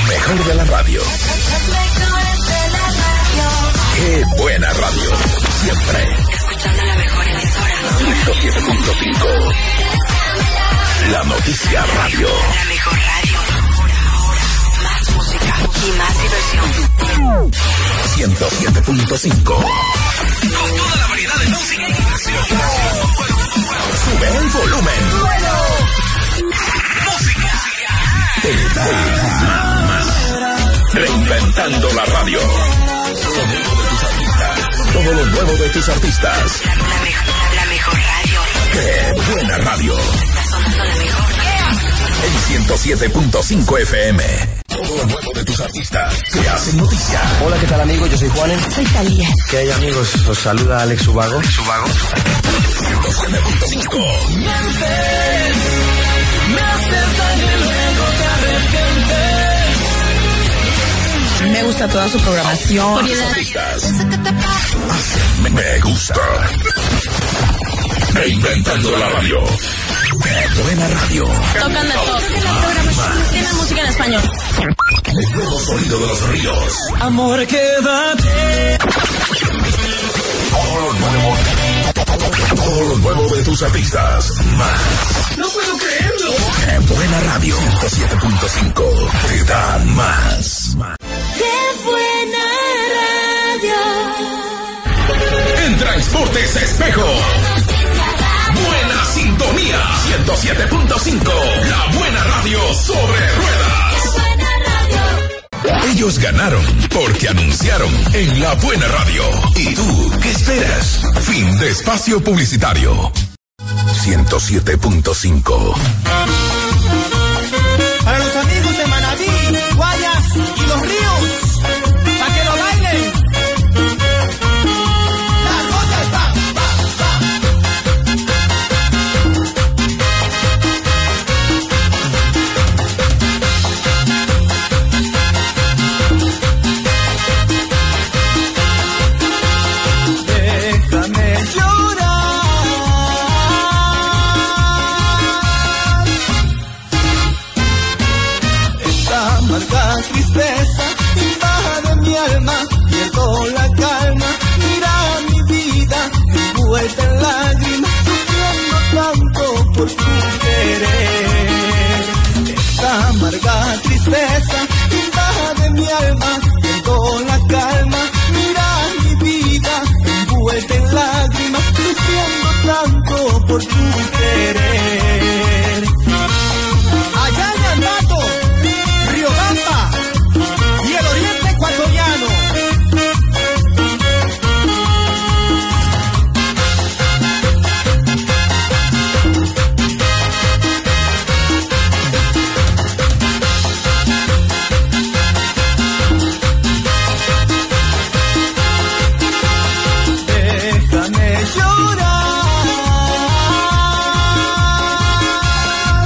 mejor de la radio. ¡Qué buena radio! Siempre. Escuchando la mejor emisora. 107.5. La Noticia Radio. La mejor radio. Más música y más diversión. 107.5. Con toda la variedad de música y diversión. Sube el volumen. Música. Te da más. Reinventando la radio. Sonido de tus artistas. Todo lo nuevo de tus artistas. La mejor radio. ¡Qué buena radio! Está sonando la mejor. En 107.5 FM. Todo lo nuevo de tus artistas que hacen noticia. Hola, ¿qué tal, amigos? Yo soy Juanen. Soy Talía. ¿Qué hay, amigos? Os saluda Alex Ubago. 107.5. Me gusta toda su programación. Me gusta. Reinventando la radio. ¡Qué buena radio! Tocan de todo. Tienen música en español. El nuevo sonido de los ríos. Amor, quédate. Todo lo nuevo de tus artistas. Más. No puedo creerlo. ¡Qué buena radio! 107.5. Te dan más. ¡Qué buena radio! En Transportes Espejo. Buena sintonía. 107.5. La buena radio sobre ruedas. Ellos ganaron porque anunciaron en La Buena Radio. ¿Y tú qué esperas? Fin de espacio publicitario. 107.5. Para los amigos de Manabí, Guayas y Los Ríos, para que lo bailen. Las cosas van. Déjame llorar. Esta amarga tristeza invade mi alma, pierdo la calma, mira mi vida envuelta en lágrimas, sufriendo tanto por tu querer. Esta amarga tristeza invade mi alma, pierdo la calma, mira mi vida envuelta en lágrimas, sufriendo tanto por tu querer. Allá en Ambato, Riobamba y el oriente ecuatoriano. Déjame llorar.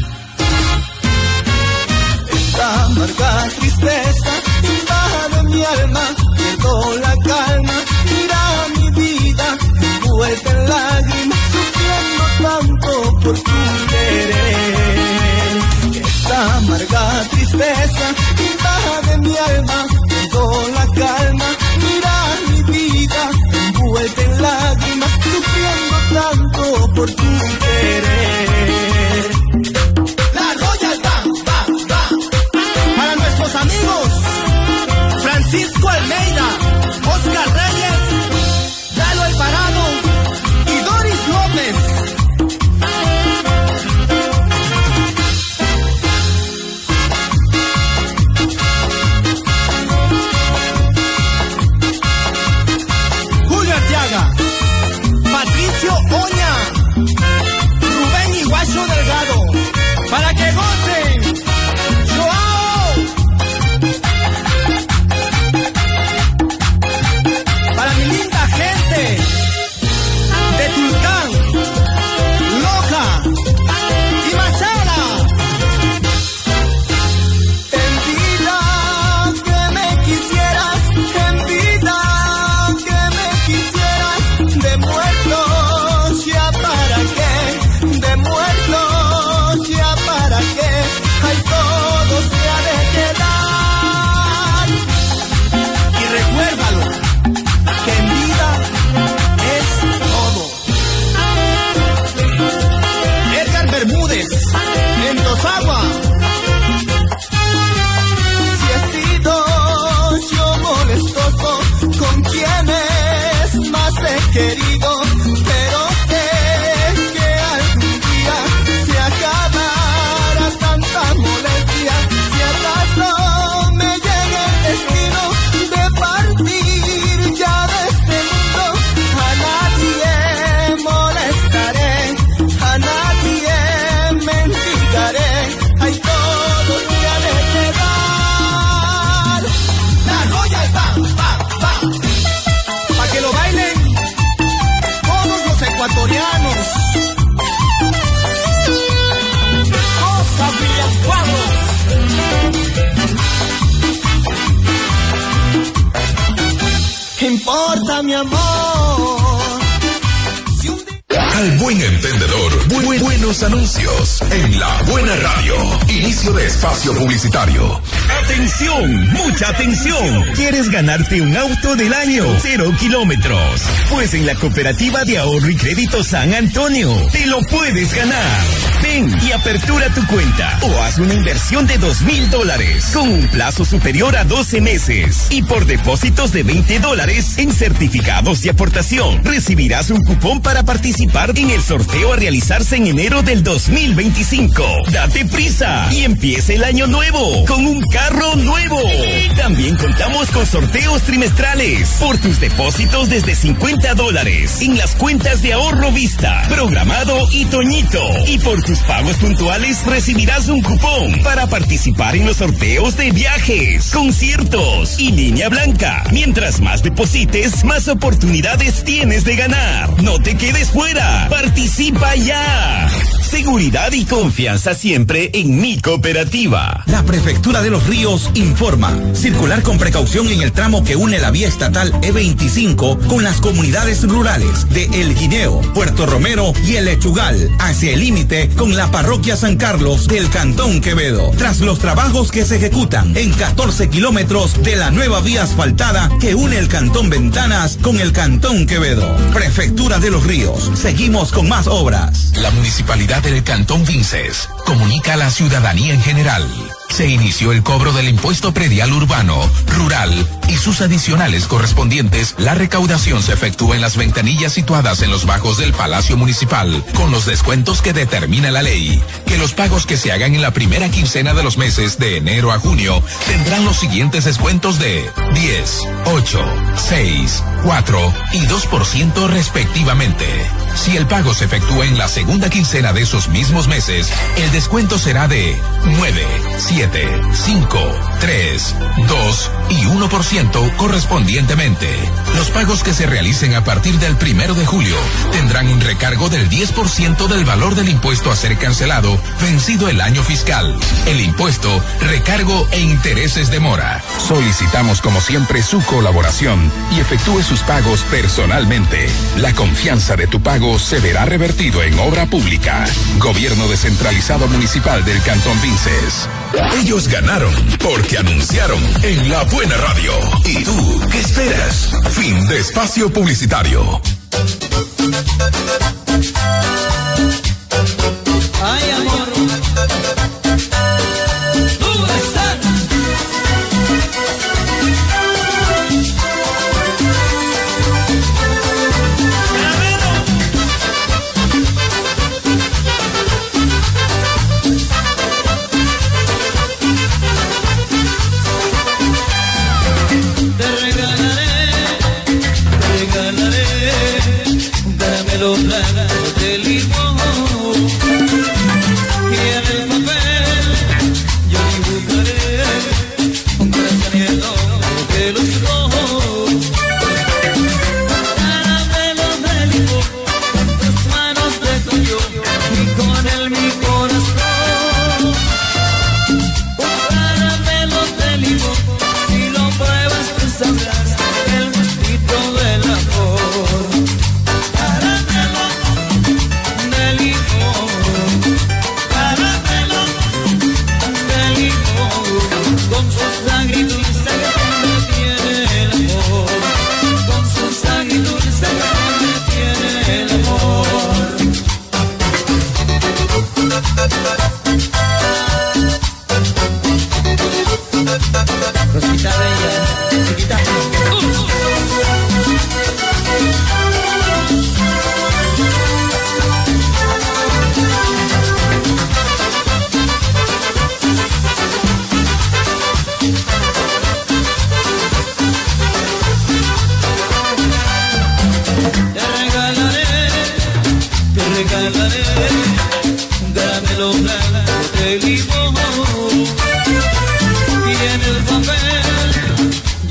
Esta amarga tristeza invade mi alma, pierdo la calma, mira mi vida envuelta en lágrimas, sufriendo tanto por tu querer. Esta amarga tristeza invade mi alma, pierdo la calma, mira mi vida envuelta en lágrimas, sufriendo tanto por tu querer. Las Royal van. Para nuestros amigos Francisco Almeida, Oscar Reyes, Lalo Alvarado y Doris López. Julio Arteaga, Patricio Oña, Rubén Iguacho Delgado, para que gocen. Joao. importa, mi amor. Si un día... Al buen entendedor, buenos anuncios en La Buena Radio. Inicio de espacio publicitario. ¡Atención! ¡Mucha atención! ¿Quieres ganarte un auto del año? 0 kilómetros. Pues en la Cooperativa de Ahorro y Crédito San Antonio te lo puedes ganar. Ven y apertura tu cuenta o haz una inversión de $2,000 con un plazo superior a 12 meses. Y por depósitos de $20 en certificados de aportación, recibirás un cupón para participar en el sorteo a realizarse en enero del 2025. ¡Date prisa! Y empieza el año nuevo con un carro nuevo. También contamos con sorteos trimestrales por tus depósitos desde $50 en las cuentas de Ahorro Vista, Programado y Toñito. Y por tus pagos puntuales recibirás un cupón para participar en los sorteos de viajes, conciertos y línea blanca. Mientras más deposites, más oportunidades tienes de ganar. No te quedes fuera. Participa ya. Seguridad y confianza siempre en mi cooperativa. La Prefectura de Los Ríos informa. Circular con precaución en el tramo que une la vía estatal E25 con las comunidades rurales de El Guineo, Puerto Romero y El Lechugal, hacia el límite con la parroquia San Carlos del Cantón Quevedo. Tras los trabajos que se ejecutan en 14 kilómetros de la nueva vía asfaltada que une el Cantón Ventanas con el Cantón Quevedo. Prefectura de Los Ríos. Seguimos con más obras. La Municipalidad del Cantón Vinces comunica a la ciudadanía en general. Se inició el cobro del impuesto predial urbano, rural y sus adicionales correspondientes. La recaudación se efectúa en las ventanillas situadas en los bajos del Palacio Municipal, con los descuentos que determina la ley. Que los pagos que se hagan en la primera quincena de los meses de enero a junio tendrán los siguientes descuentos de 10, 8, 6, 4 y 2% respectivamente. Si el pago se efectúa en la segunda quincena de esos mismos meses, el descuento será de 9, 7, 5, 3, 2 y 1% correspondientemente. Los pagos que se realicen a partir del 1 de julio tendrán un recargo del 10% del valor del impuesto a ser cancelado vencido el año fiscal. El impuesto, recargo e intereses de mora. Solicitamos como siempre su colaboración y efectúe sus pagos personalmente. La confianza de tu pago se verá revertido en obra pública. Gobierno descentralizado municipal del Cantón Vinces. Ellos ganaron porque anunciaron en La Buena Radio. ¿Y tú qué esperas? Fin de espacio publicitario. Ay, amor. Tú estás. Los blancos de limón y en el papel yo dibujaré un corazón lleno de los rojos. Caramelo de limón con tus manos de tuyo y con él mi corazón. Un caramelo de limón, si lo pruebas tú sabrás el gustito del amor. Rosita bella, chiquita. Te regalaré un caramelo blanco de limón y en el papel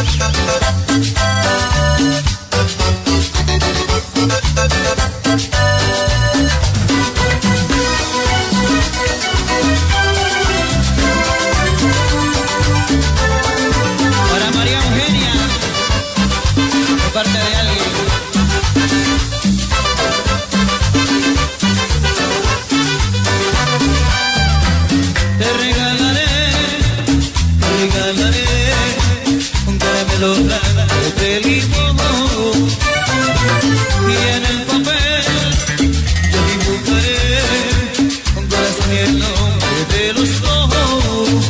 Para María Eugenia, de parte de alguien. Te regalaré un caramelo de limón y en el papel yo dibujaré un corazón y el nombre de los dos.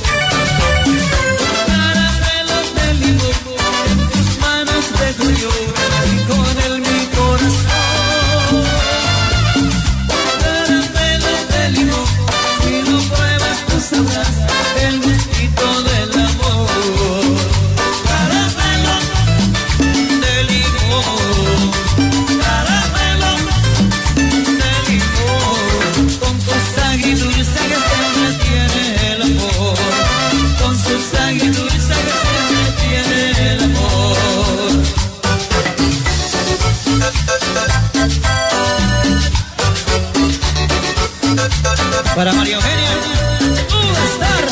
Caramelos de limón en tus manos dejo yo y con él mi corazón. Caramelos de limón, si lo pruebas tú sabrás el gustito del amor. Caramelo de limón, caramelo de limón, con su agridulce que siempre tiene el amor, con su agridulce que siempre tiene el amor. Para María Eugenia, Star.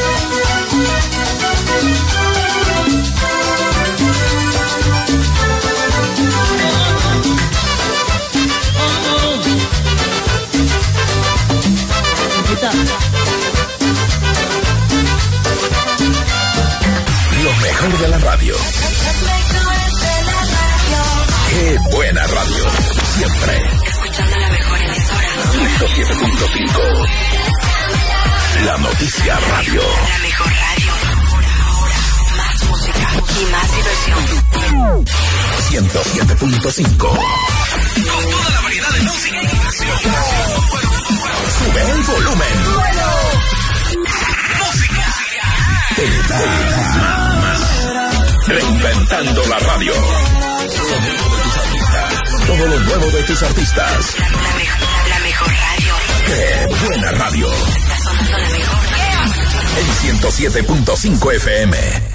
Lo mejor de la radio. Qué buena radio. Siempre. Escuchando la mejor emisora. 107.5. La Noticia Radio. La mejor radio. Más música y más diversión. 107.5. Con toda la variedad de música y diversión. Sube el volumen. Música. Te da más. Reinventando la radio. Sonido de tus artistas. Todo lo nuevo de tus artistas. La mejor radio. Qué buena radio. Está sonando la mejor. En 107.5 FM.